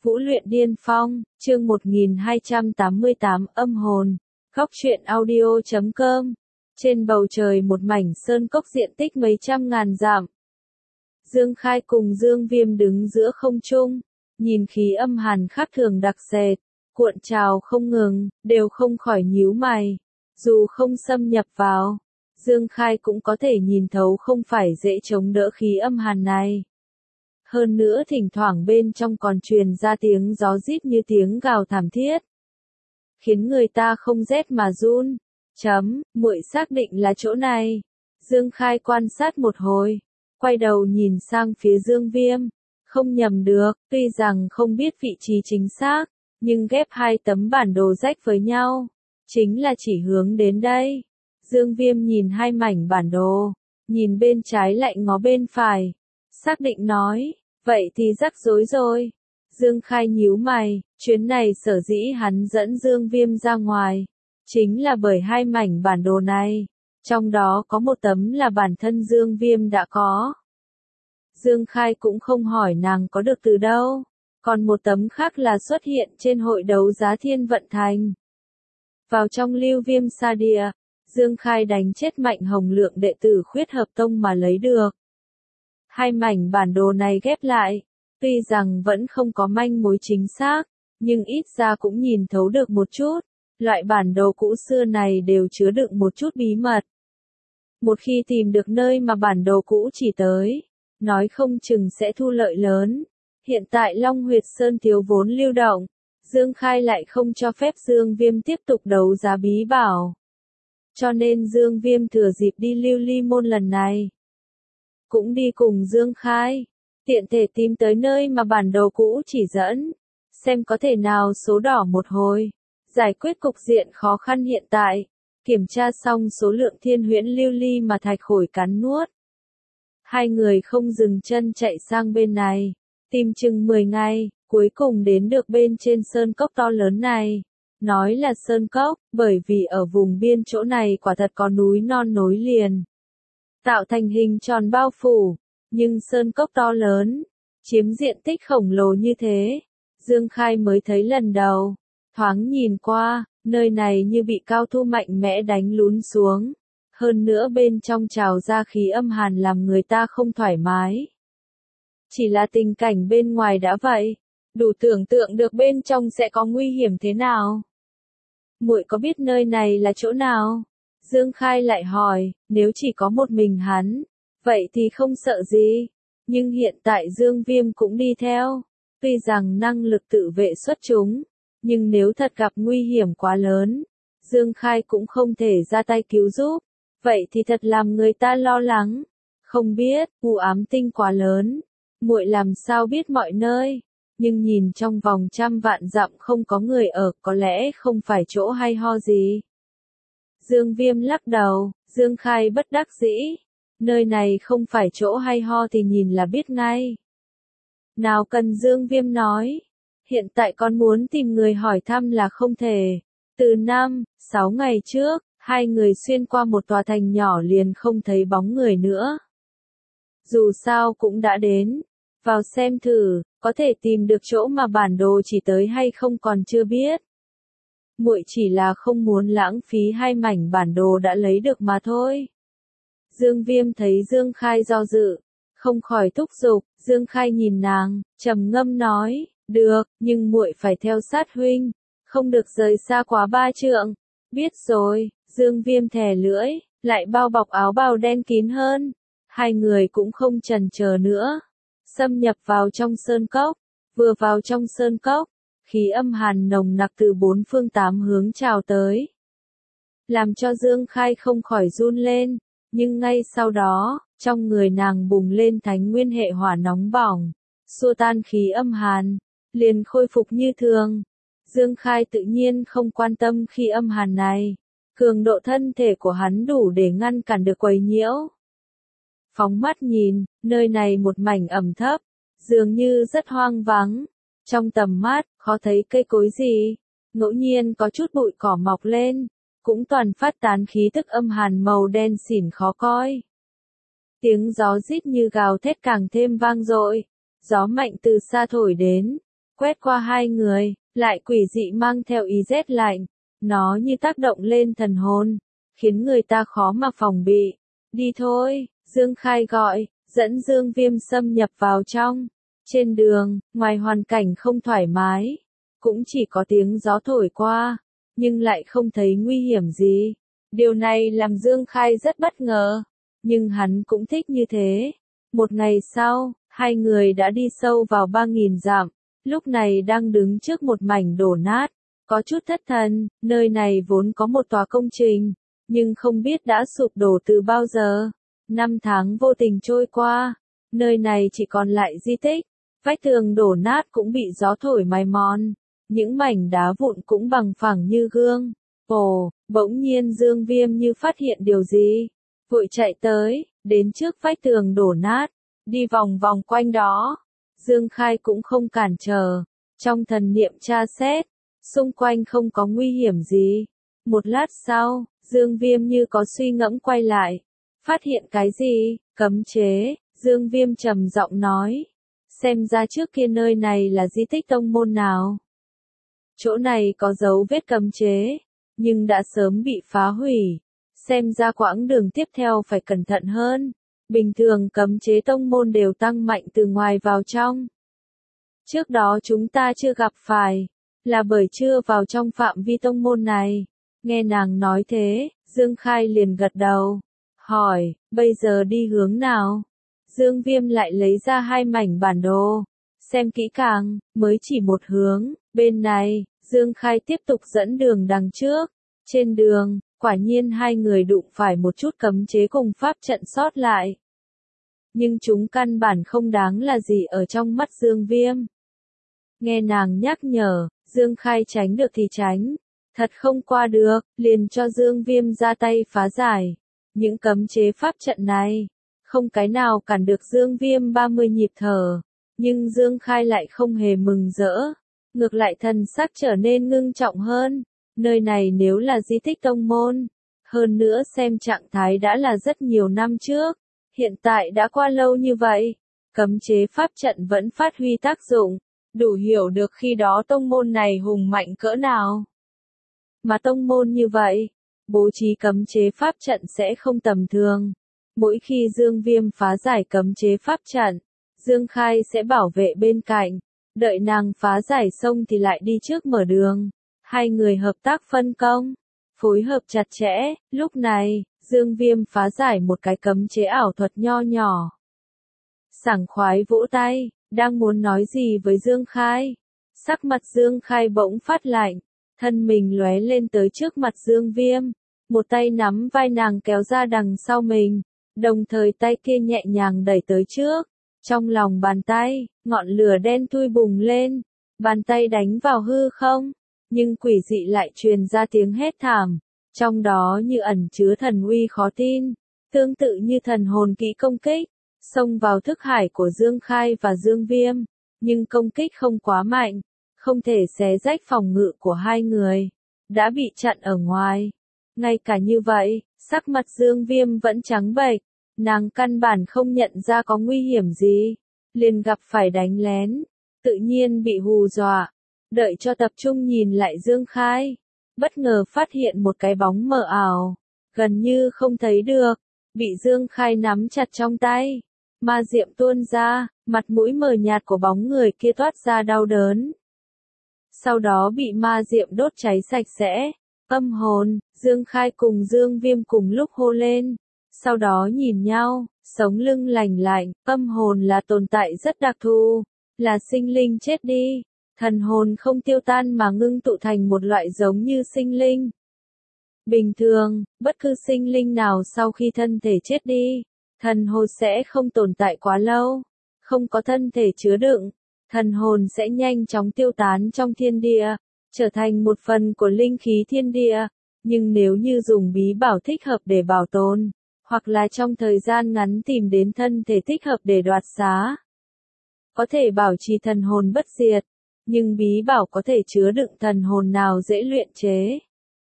Vũ luyện điên phong, chương 1288 âm hồn. Góc truyện audio.com. Trên bầu trời một mảnh sơn cốc diện tích mấy trăm ngàn dặm. Dương Khai cùng Dương Viêm đứng giữa không trung, nhìn khí âm hàn khác thường đặc sệt, cuộn trào không ngừng, đều không khỏi nhíu mày. Dù không xâm nhập vào, Dương Khai cũng có thể nhìn thấu không phải dễ chống đỡ khí âm hàn này. Hơn nữa thỉnh thoảng bên trong còn truyền ra tiếng gió rít như tiếng gào thảm thiết, khiến người ta không rét mà run. Muội xác định là chỗ này. Dương Khai quan sát một hồi, quay đầu nhìn sang phía Dương Viêm. Không nhầm được, tuy rằng không biết vị trí chính xác, nhưng ghép hai tấm bản đồ rách với nhau, chính là chỉ hướng đến đây. Dương Viêm nhìn hai mảnh bản đồ, nhìn bên trái lại ngó bên phải, xác định nói, vậy thì rắc rối rồi. Dương Khai nhíu mày, chuyến này sở dĩ hắn dẫn Dương Viêm ra ngoài, chính là bởi hai mảnh bản đồ này, trong đó có một tấm là bản thân Dương Viêm đã có. Dương Khai cũng không hỏi nàng có được từ đâu, còn một tấm khác là xuất hiện trên hội đấu giá Thiên Vận Thành. Vào trong Lưu Viêm Sa Địa, Dương Khai đánh chết Mạnh Hồng Lượng đệ tử Khuyết Hợp Tông mà lấy được. Hai mảnh bản đồ này ghép lại, tuy rằng vẫn không có manh mối chính xác, nhưng ít ra cũng nhìn thấu được một chút. Loại bản đồ cũ xưa này đều chứa đựng một chút bí mật. Một khi tìm được nơi mà bản đồ cũ chỉ tới, nói không chừng sẽ thu lợi lớn. Hiện tại Long Huyệt Sơn thiếu vốn lưu động, Dương Khai lại không cho phép Dương Viêm tiếp tục đấu giá bí bảo. Cho nên Dương Viêm thừa dịp đi Lưu Ly Môn lần này, cũng đi cùng Dương Khai, tiện thể tìm tới nơi mà bản đồ cũ chỉ dẫn, xem có thể nào số đỏ một hồi, giải quyết cục diện khó khăn hiện tại. Kiểm tra xong số lượng thiên huyễn lưu ly mà Thạch Khổi cắn nuốt, hai người không dừng chân chạy sang bên này, tìm chừng 10 ngày, cuối cùng đến được bên trên sơn cốc to lớn này. Nói là sơn cốc, bởi vì ở vùng biên chỗ này quả thật có núi non nối liền, tạo thành hình tròn bao phủ, nhưng sơn cốc to lớn, chiếm diện tích khổng lồ như thế, Dương Khai mới thấy lần đầu. Thoáng nhìn qua, nơi này như bị cao thu mạnh mẽ đánh lún xuống, hơn nữa bên trong trào ra khí âm hàn làm người ta không thoải mái. Chỉ là tình cảnh bên ngoài đã vậy, đủ tưởng tượng được bên trong sẽ có nguy hiểm thế nào. Muội có biết nơi này là chỗ nào? Dương Khai lại hỏi. Nếu chỉ có một mình hắn, vậy thì không sợ gì, nhưng hiện tại Dương Viêm cũng đi theo, tuy rằng năng lực tự vệ xuất chúng, nhưng nếu thật gặp nguy hiểm quá lớn, Dương Khai cũng không thể ra tay cứu giúp, vậy thì thật làm người ta lo lắng. Không biết, u ám tinh quá lớn, muội làm sao biết mọi nơi, nhưng nhìn trong vòng 100 vạn dặm không có người ở, có lẽ không phải chỗ hay ho gì. Dương Viêm lắc đầu. Dương Khai bất đắc dĩ, nơi này không phải chỗ hay ho thì nhìn là biết ngay. Nào cần Dương Viêm nói, hiện tại con muốn tìm người hỏi thăm là không thể. Từ 5-6 ngày trước, hai người xuyên qua một tòa thành nhỏ liền không thấy bóng người nữa. Dù sao cũng đã đến, vào xem thử, có thể tìm được chỗ mà bản đồ chỉ tới hay không còn chưa biết. Muội chỉ là không muốn lãng phí hai mảnh bản đồ đã lấy được mà thôi. Dương Viêm thấy Dương Khai do dự, không khỏi thúc giục. Dương Khai nhìn nàng, trầm ngâm nói, được, nhưng muội phải theo sát huynh, không được rời xa quá 3 trượng. Biết rồi. Dương Viêm thè lưỡi, lại bao bọc áo bào đen kín hơn. Hai người cũng không chần chờ nữa, xâm nhập vào trong sơn cốc. Vừa vào trong sơn cốc, khí âm hàn nồng nặc từ 4 phương 8 hướng trào tới, làm cho Dương Khai không khỏi run lên, nhưng ngay sau đó, trong người nàng bùng lên thánh nguyên hệ hỏa nóng bỏng, xua tan khí âm hàn, liền khôi phục như thường. Dương Khai tự nhiên không quan tâm khí âm hàn này, cường độ thân thể của hắn đủ để ngăn cản được quấy nhiễu. Phóng mắt nhìn, nơi này một mảnh ẩm thấp, dường như rất hoang vắng. Trong tầm mắt, khó thấy cây cối gì, ngẫu nhiên có chút bụi cỏ mọc lên, cũng toàn phát tán khí tức âm hàn màu đen xỉn khó coi. Tiếng gió rít như gào thét càng thêm vang dội, gió mạnh từ xa thổi đến, quét qua hai người, lại quỷ dị mang theo ý rét lạnh. Nó như tác động lên thần hồn, khiến người ta khó mà phòng bị. Đi thôi, Dương Khai gọi, dẫn Dương Viêm xâm nhập vào trong. Trên đường, ngoài hoàn cảnh không thoải mái, cũng chỉ có tiếng gió thổi qua, nhưng lại không thấy nguy hiểm gì. Điều này làm Dương Khai rất bất ngờ, nhưng hắn cũng thích như thế. Một ngày sau, hai người đã đi sâu vào 3.000 dặm, lúc này đang đứng trước một mảnh đổ nát, có chút thất thần, nơi này vốn có một tòa công trình, nhưng không biết đã sụp đổ từ bao giờ. 5 tháng vô tình trôi qua, nơi này chỉ còn lại di tích, vách tường đổ nát cũng bị gió thổi mài mòn, những mảnh đá vụn cũng bằng phẳng như gương. Ồ, bỗng nhiên Dương Viêm như phát hiện điều gì, vội chạy tới, đến trước vách tường đổ nát, đi vòng vòng quanh đó. Dương Khai cũng không cản trở, trong thần niệm tra xét, xung quanh không có nguy hiểm gì. Một lát sau, Dương Viêm như có suy ngẫm quay lại, phát hiện cái gì, cấm chế. Dương Viêm trầm giọng nói, xem ra trước kia nơi này là di tích tông môn nào. Chỗ này có dấu vết cấm chế, nhưng đã sớm bị phá hủy. Xem ra quãng đường tiếp theo phải cẩn thận hơn. Bình thường cấm chế tông môn đều tăng mạnh từ ngoài vào trong. Trước đó chúng ta chưa gặp phải, là bởi chưa vào trong phạm vi tông môn này. Nghe nàng nói thế, Dương Khai liền gật đầu, hỏi, bây giờ đi hướng nào? Dương Viêm lại lấy ra 2 mảnh bản đồ, xem kỹ càng, mới chỉ một hướng, bên này. Dương Khai tiếp tục dẫn đường đằng trước. Trên đường, quả nhiên hai người đụng phải một chút cấm chế cùng pháp trận sót lại. Nhưng chúng căn bản không đáng là gì ở trong mắt Dương Viêm. Nghe nàng nhắc nhở, Dương Khai tránh được thì tránh, thật không qua được, liền cho Dương Viêm ra tay phá giải. Những cấm chế pháp trận này, không cái nào cản được Dương Viêm 30 nhịp thở, nhưng Dương Khai lại không hề mừng rỡ, ngược lại thần sắc trở nên ngưng trọng hơn. Nơi này nếu là di tích tông môn, hơn nữa xem trạng thái đã là rất nhiều năm trước, hiện tại đã qua lâu như vậy, cấm chế pháp trận vẫn phát huy tác dụng, đủ hiểu được khi đó tông môn này hùng mạnh cỡ nào. Mà tông môn như vậy, bố trí cấm chế pháp trận sẽ không tầm thường. Mỗi khi Dương Viêm phá giải cấm chế pháp trận, Dương Khai sẽ bảo vệ bên cạnh, đợi nàng phá giải xong thì lại đi trước mở đường. Hai người hợp tác phân công, phối hợp chặt chẽ. Lúc này, Dương Viêm phá giải một cái cấm chế ảo thuật nho nhỏ. Sảng khoái vỗ tay, đang muốn nói gì với Dương Khai. Sắc mặt Dương Khai bỗng phát lạnh, thân mình lóe lên tới trước mặt Dương Viêm, một tay nắm vai nàng kéo ra đằng sau mình, đồng thời tay kia nhẹ nhàng đẩy tới trước. Trong lòng bàn tay, ngọn lửa đen thui bùng lên, bàn tay đánh vào hư không, nhưng quỷ dị lại truyền ra tiếng hét thảm, trong đó như ẩn chứa thần uy khó tin, tương tự như thần hồn kỹ công kích, xông vào thức hải của Dương Khai và Dương Viêm, nhưng công kích không quá mạnh, không thể xé rách phòng ngự của hai người, đã bị chặn ở ngoài. Ngay cả như vậy, sắc mặt Dương Viêm vẫn trắng bệch, nàng căn bản không nhận ra có nguy hiểm gì, liền gặp phải đánh lén, tự nhiên bị hù dọa. Đợi cho tập trung nhìn lại Dương Khai, bất ngờ phát hiện một cái bóng mờ ảo, gần như không thấy được, bị Dương Khai nắm chặt trong tay. Ma diệm tuôn ra, mặt mũi mờ nhạt của bóng người kia toát ra đau đớn. Sau đó bị ma diệm đốt cháy sạch sẽ. Âm hồn, Dương Khai cùng Dương Viêm cùng lúc hô lên. Sau đó nhìn nhau, sống lưng lành lạnh. Âm hồn là tồn tại rất đặc thù, là sinh linh chết đi. Thần hồn không tiêu tan mà ngưng tụ thành một loại giống như sinh linh. Bình thường, bất cứ sinh linh nào sau khi thân thể chết đi, thần hồn sẽ không tồn tại quá lâu, không có thân thể chứa đựng, thần hồn sẽ nhanh chóng tiêu tán trong thiên địa, trở thành một phần của linh khí thiên địa. Nhưng nếu như dùng bí bảo thích hợp để bảo tồn, hoặc là trong thời gian ngắn tìm đến thân thể thích hợp để đoạt xá, có thể bảo trì thần hồn bất diệt. Nhưng bí bảo có thể chứa đựng thần hồn nào dễ luyện chế.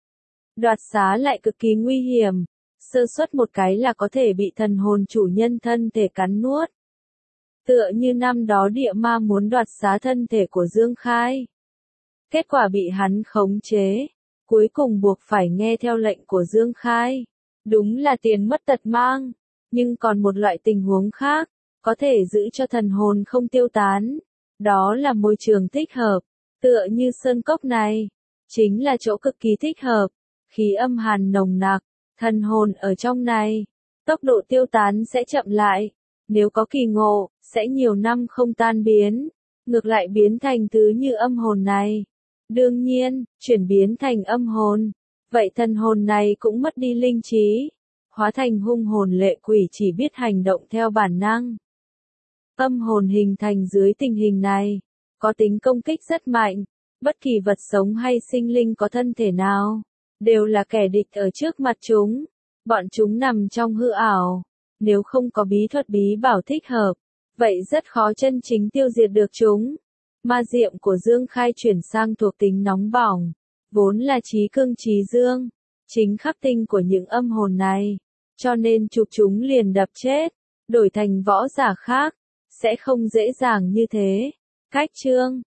Đoạt xá lại cực kỳ nguy hiểm, sơ suất một cái là có thể bị thần hồn chủ nhân thân thể cắn nuốt. Tựa như năm đó địa ma muốn đoạt xá thân thể của Dương Khai. Kết quả bị hắn khống chế, cuối cùng buộc phải nghe theo lệnh của Dương Khai. Đúng là tiền mất tật mang, nhưng còn một loại tình huống khác, có thể giữ cho thần hồn không tiêu tán. Đó là môi trường thích hợp, tựa như sơn cốc này, chính là chỗ cực kỳ thích hợp, khí âm hàn nồng nặc, thần hồn ở trong này, tốc độ tiêu tán sẽ chậm lại, nếu có kỳ ngộ, sẽ nhiều năm không tan biến, ngược lại biến thành thứ như âm hồn này. Đương nhiên, chuyển biến thành âm hồn, vậy thần hồn này cũng mất đi linh trí, hóa thành hung hồn lệ quỷ chỉ biết hành động theo bản năng. Âm hồn hình thành dưới tình hình này, có tính công kích rất mạnh, bất kỳ vật sống hay sinh linh có thân thể nào, đều là kẻ địch ở trước mặt chúng, bọn chúng nằm trong hư ảo, nếu không có bí thuật bí bảo thích hợp, vậy rất khó chân chính tiêu diệt được chúng. Ma diệm của Dương Khai chuyển sang thuộc tính nóng bỏng, vốn là trí cương trí dương, chính khắc tinh của những âm hồn này, cho nên chụp chúng liền đập chết, đổi thành võ giả khác, sẽ không dễ dàng như thế. Cách chương